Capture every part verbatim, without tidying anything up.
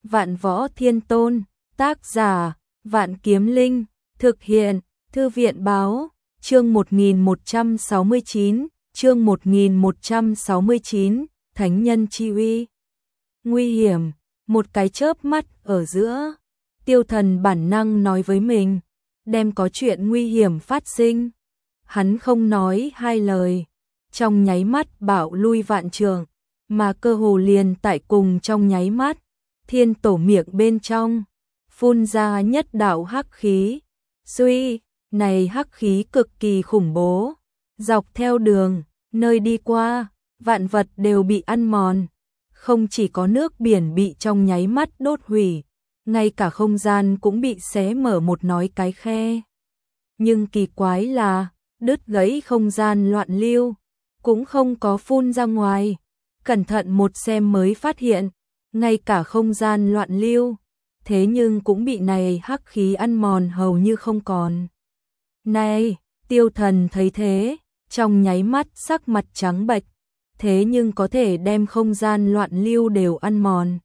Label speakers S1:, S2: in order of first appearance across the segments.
S1: Vạn Võ Thiên Tôn, tác giả, Vạn Kiếm Linh, thực hiện, Thư viện báo, chương một nghìn một trăm sáu mươi chín, chương một nghìn một trăm sáu mươi chín, Thánh Nhân Chi Uy. Nguy hiểm, một cái chớp mắt ở giữa, Tiêu Thần bản năng nói với mình, đem có chuyện nguy hiểm phát sinh. Hắn không nói hai lời, trong nháy mắt bảo lui vạn trường, mà cơ hồ liền tại cùng trong nháy mắt, Thiên Tổ miệng bên trong phun ra nhất đạo hắc khí. Suy, này hắc khí cực kỳ khủng bố, dọc theo đường, nơi đi qua, vạn vật đều bị ăn mòn, không chỉ có nước biển bị trong nháy mắt đốt hủy, ngay cả không gian cũng bị xé mở một nói cái khe. Nhưng kỳ quái là, đứt gãy không gian loạn lưu, cũng không có phun ra ngoài. Cẩn thận một xem mới phát hiện, ngay cả không gian loạn lưu, thế nhưng cũng bị này hắc khí ăn mòn hầu như không còn. Này, Tiêu Thần thấy thế, trong nháy mắt sắc mặt trắng bệch, thế nhưng có thể đem không gian loạn lưu đều ăn mòn.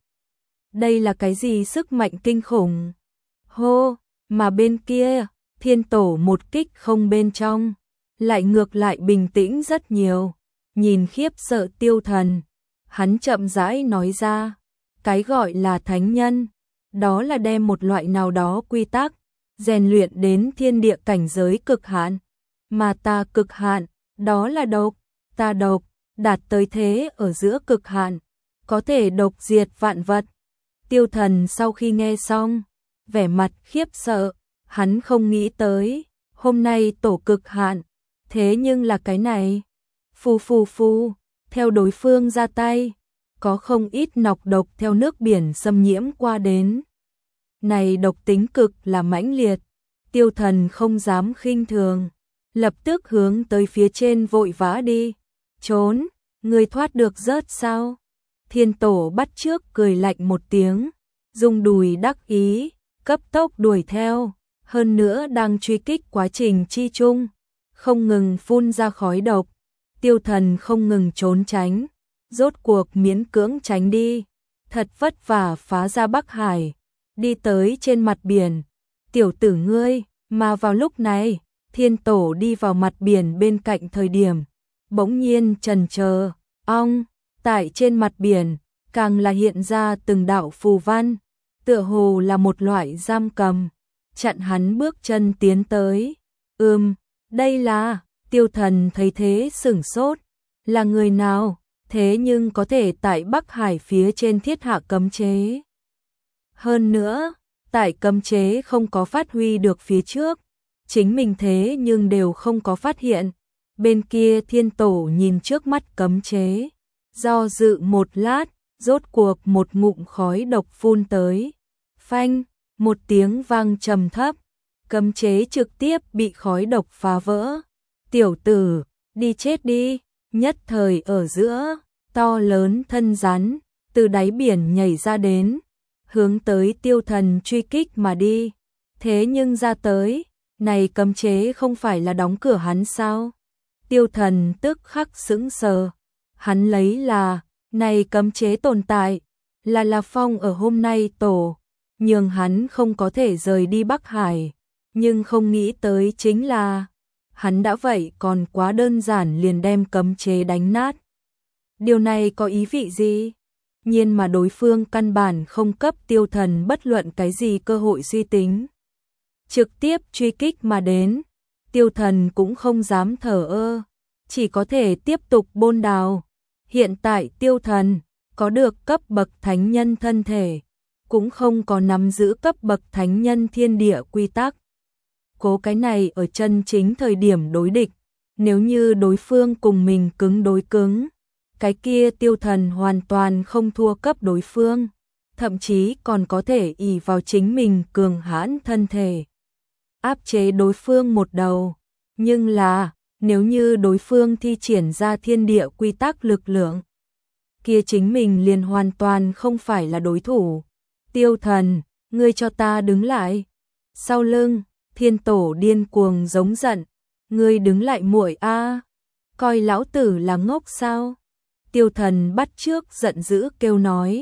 S1: Đây là cái gì sức mạnh kinh khủng? Hô, mà bên kia, Thiên Tổ một kích không bên trong, lại ngược lại bình tĩnh rất nhiều. Nhìn khiếp sợ Tiêu Thần, hắn chậm rãi nói ra, cái gọi là thánh nhân, đó là đem một loại nào đó quy tắc, rèn luyện đến thiên địa cảnh giới cực hạn, mà ta cực hạn, đó là độc, ta độc, đạt tới thế ở giữa cực hạn, có thể độc diệt vạn vật. Tiêu Thần sau khi nghe xong, vẻ mặt khiếp sợ, hắn không nghĩ tới, hôm nay tổ cực hạn, thế nhưng là cái này. Phù phù phù, theo đối phương ra tay, có không ít nọc độc theo nước biển xâm nhiễm qua đến. Này độc tính cực là mãnh liệt, Tiêu Thần không dám khinh thường, lập tức hướng tới phía trên vội vã đi. Trốn, người thoát được rớt sao? Thiên Tổ bắt trước cười lạnh một tiếng, dùng đùi đắc ý, cấp tốc đuổi theo, hơn nữa đang truy kích quá trình chi chung, không ngừng phun ra khói độc. Tiêu Thần không ngừng trốn tránh, rốt cuộc miễn cưỡng tránh đi, thật vất vả phá ra Bắc Hải, đi tới trên mặt biển. Tiểu tử ngươi, mà vào lúc này, Thiên Tổ đi vào mặt biển bên cạnh thời điểm, bỗng nhiên chần chờ, ong, tại trên mặt biển, càng là hiện ra từng đạo phù văn, tựa hồ là một loại giam cầm, chặn hắn bước chân tiến tới. Ừm, đây là... Tiêu Thần thấy thế sửng sốt, là người nào, thế nhưng có thể tại Bắc Hải phía trên thiết hạ cấm chế. Hơn nữa, tại cấm chế không có phát huy được phía trước, chính mình thế nhưng đều không có phát hiện. Bên kia Thiên Tổ nhìn trước mắt cấm chế, do dự một lát, rốt cuộc một ngụm khói độc phun tới. Phanh, một tiếng vang trầm thấp, cấm chế trực tiếp bị khói độc phá vỡ. Tiểu tử, đi chết đi, nhất thời ở giữa, to lớn thân rắn, từ đáy biển nhảy ra đến, hướng tới Tiêu Thần truy kích mà đi. Thế nhưng ra tới, này cấm chế không phải là đóng cửa hắn sao? Tiêu Thần tức khắc sững sờ, hắn lấy là, này cấm chế tồn tại, là là phong ở hôm nay tổ, nhưng hắn không có thể rời đi Bắc Hải, nhưng không nghĩ tới chính là... Hắn đã vậy còn quá đơn giản liền đem cấm chế đánh nát. Điều này có ý vị gì? Nhiên mà đối phương căn bản không cấp Tiêu Thần bất luận cái gì cơ hội suy tính. Trực tiếp truy kích mà đến, Tiêu Thần cũng không dám thở ơ, chỉ có thể tiếp tục bôn đào. Hiện tại Tiêu Thần có được cấp bậc thánh nhân thân thể, cũng không có nắm giữ cấp bậc thánh nhân thiên địa quy tắc. Cố cái này ở chân chính thời điểm đối địch, nếu như đối phương cùng mình cứng đối cứng, cái kia Tiêu Thần hoàn toàn không thua cấp đối phương, thậm chí còn có thể ỷ vào chính mình cường hãn thân thể, áp chế đối phương một đầu. Nhưng là, nếu như đối phương thi triển ra thiên địa quy tắc lực lượng, kia chính mình liền hoàn toàn không phải là đối thủ. Tiêu Thần, ngươi cho ta đứng lại. Sau lưng, Thiên Tổ điên cuồng giống giận, ngươi đứng lại muội a, coi lão tử là ngốc sao? Tiêu Thần bắt trước giận dữ kêu nói,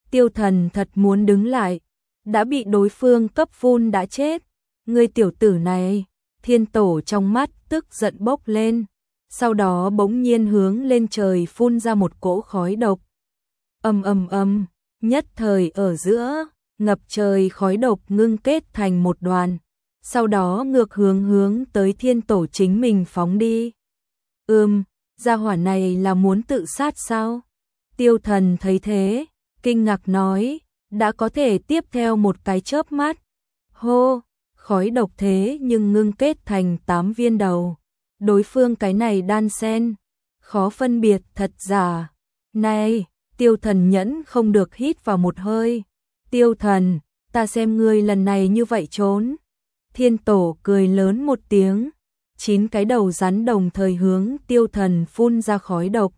S1: Tiêu Thần thật muốn đứng lại, đã bị đối phương cấp phun đã chết. Ngươi tiểu tử này, Thiên Tổ trong mắt tức giận bốc lên, sau đó bỗng nhiên hướng lên trời phun ra một cỗ khói độc. Ầm ầm ầm, nhất thời ở giữa, ngập trời khói độc ngưng kết thành một đoàn, sau đó ngược hướng hướng tới Thiên Tổ chính mình phóng đi. Ừm, gia hỏa này là muốn tự sát sao? Tiêu Thần thấy thế, kinh ngạc nói, đã có thể tiếp theo một cái chớp mắt. Hô, khói độc thế nhưng ngưng kết thành tám viên đầu. Đối phương cái này đan sen, khó phân biệt thật giả. Này, Tiêu Thần nhẫn không được hít vào một hơi. Tiêu Thần, ta xem ngươi lần này như vậy trốn. Thiên Tổ cười lớn một tiếng, chín cái đầu rắn đồng thời hướng Tiêu Thần phun ra khói độc.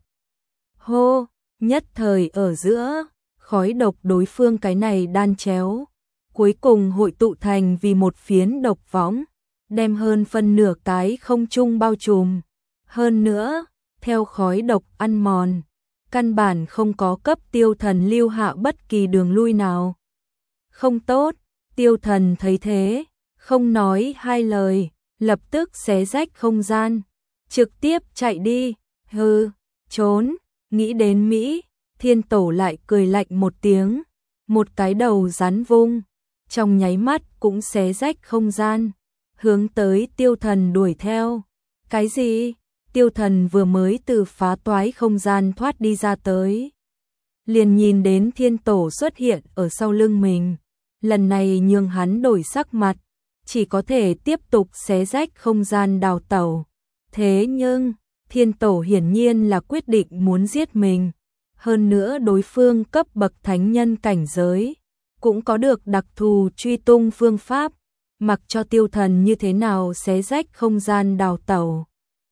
S1: Hô, nhất thời ở giữa, khói độc đối phương cái này đan chéo, cuối cùng hội tụ thành vì một phiến độc võng, đem hơn phân nửa cái không trung bao trùm. Hơn nữa, theo khói độc ăn mòn, căn bản không có cấp Tiêu Thần lưu hạ bất kỳ đường lui nào. Không tốt, Tiêu Thần thấy thế, không nói hai lời, lập tức xé rách không gian, trực tiếp chạy đi. Hừ, trốn, nghĩ đến Mỹ, Thiên Tổ lại cười lạnh một tiếng, một cái đầu rắn vung, trong nháy mắt cũng xé rách không gian, hướng tới Tiêu Thần đuổi theo. Cái gì? Tiêu Thần vừa mới từ phá toái không gian thoát đi ra tới, liền nhìn đến Thiên Tổ xuất hiện ở sau lưng mình, lần này nhường hắn đổi sắc mặt, chỉ có thể tiếp tục xé rách không gian đào tẩu. Thế nhưng, Thiên Tổ hiển nhiên là quyết định muốn giết mình, hơn nữa đối phương cấp bậc thánh nhân cảnh giới, cũng có được đặc thù truy tung phương pháp, mặc cho Tiêu Thần như thế nào xé rách không gian đào tẩu,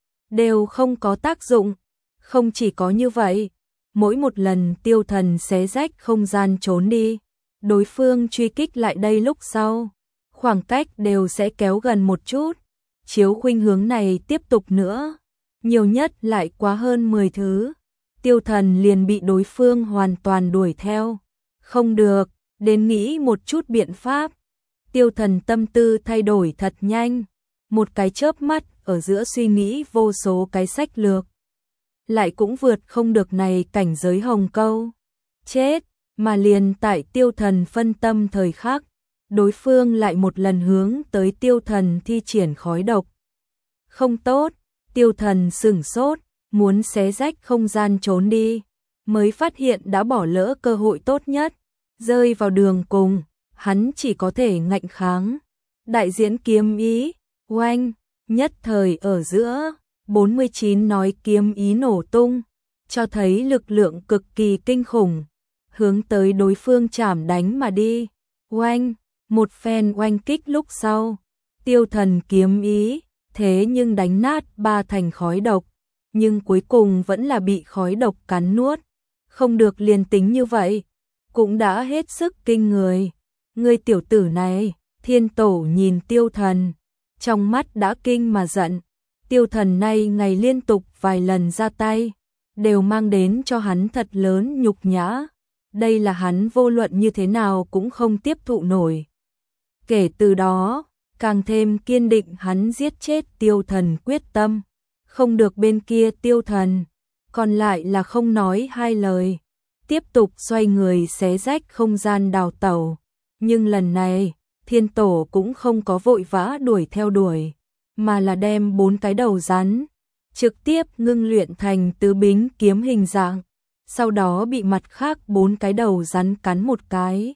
S1: đều không có tác dụng. Không chỉ có như vậy, mỗi một lần Tiêu Thần xé rách không gian trốn đi, đối phương truy kích lại đây lúc sau, khoảng cách đều sẽ kéo gần một chút. Chiếu khuynh hướng này tiếp tục nữa, nhiều nhất lại quá hơn mười thứ, Tiêu Thần liền bị đối phương hoàn toàn đuổi theo. Không được, đến nghĩ một chút biện pháp. Tiêu Thần tâm tư thay đổi thật nhanh, một cái chớp mắt ở giữa suy nghĩ vô số cái sách lược, lại cũng vượt không được này cảnh giới hồng câu. Chết, mà liền tại Tiêu Thần phân tâm thời khắc, đối phương lại một lần hướng tới Tiêu Thần thi triển khói độc. Không tốt, Tiêu Thần sửng sốt, muốn xé rách không gian trốn đi, mới phát hiện đã bỏ lỡ cơ hội tốt nhất, rơi vào đường cùng, hắn chỉ có thể ngạnh kháng. Đại diễn kiếm ý, oanh, nhất thời ở giữa, bốn mươi chín nói kiếm ý nổ tung, cho thấy lực lượng cực kỳ kinh khủng, hướng tới đối phương chảm đánh mà đi. Oanh, một phen oanh kích lúc sau, Tiêu Thần kiếm ý, thế nhưng đánh nát ba thành khói độc, nhưng cuối cùng vẫn là bị khói độc cắn nuốt. Không được, liền tính như vậy, cũng đã hết sức kinh người. Ngươi tiểu tử này, Thiên Tổ nhìn Tiêu Thần, trong mắt đã kinh mà giận. Tiêu Thần nay ngày liên tục vài lần ra tay, đều mang đến cho hắn thật lớn nhục nhã. Đây là hắn vô luận như thế nào cũng không tiếp thụ nổi. Kể từ đó, càng thêm kiên định hắn giết chết Tiêu Thần quyết tâm. Không được, bên kia Tiêu Thần, còn lại là không nói hai lời, tiếp tục xoay người xé rách không gian đào tẩu. Nhưng lần này, Thiên Tổ cũng không có vội vã đuổi theo đuổi, mà là đem bốn cái đầu rắn trực tiếp ngưng luyện thành tứ bính kiếm hình dạng, sau đó bị mặt khác bốn cái đầu rắn cắn một cái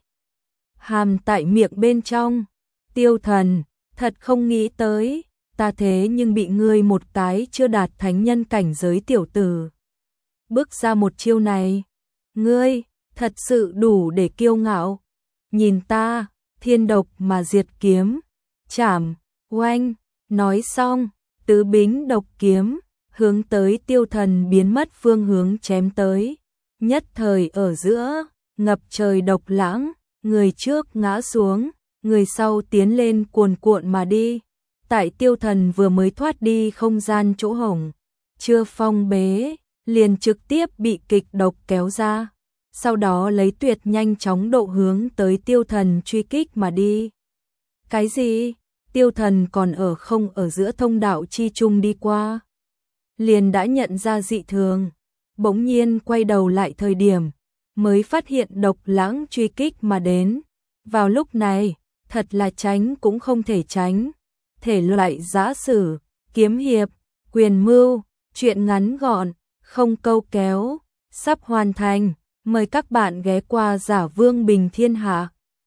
S1: hàm tại miệng bên trong. Tiêu Thần, thật không nghĩ tới, ta thế nhưng bị ngươi một cái chưa đạt thánh nhân cảnh giới tiểu tử bước ra một chiêu này. Ngươi, thật sự đủ để kiêu ngạo. Nhìn ta, thiên độc mà diệt kiếm, chảm, oanh, nói xong, tứ bính độc kiếm, hướng tới Tiêu Thần biến mất phương hướng chém tới. Nhất thời ở giữa, ngập trời độc lãng, người trước ngã xuống, người sau tiến lên cuồn cuộn mà đi. Tại Tiêu Thần vừa mới thoát đi không gian chỗ hổng, chưa phong bế, liền trực tiếp bị kịch độc kéo ra. sau đó lấy tuyệt nhanh chóng độ hướng tới tiêu thần truy kích mà đi. Cái gì? Tiêu thần còn ở không ở giữa thông đạo chi trung đi qua. Liền đã nhận ra dị thường, bỗng nhiên quay đầu lại thời điểm, mới phát hiện Độc Lãng truy kích mà đến. Vào lúc này, thật là tránh cũng không thể tránh. Thể loại giã sử, kiếm hiệp, quyền mưu, truyện ngắn gọn, không câu kéo, sắp hoàn thành. Mời các bạn ghé qua Giả Vương Bình Thiên Hạ.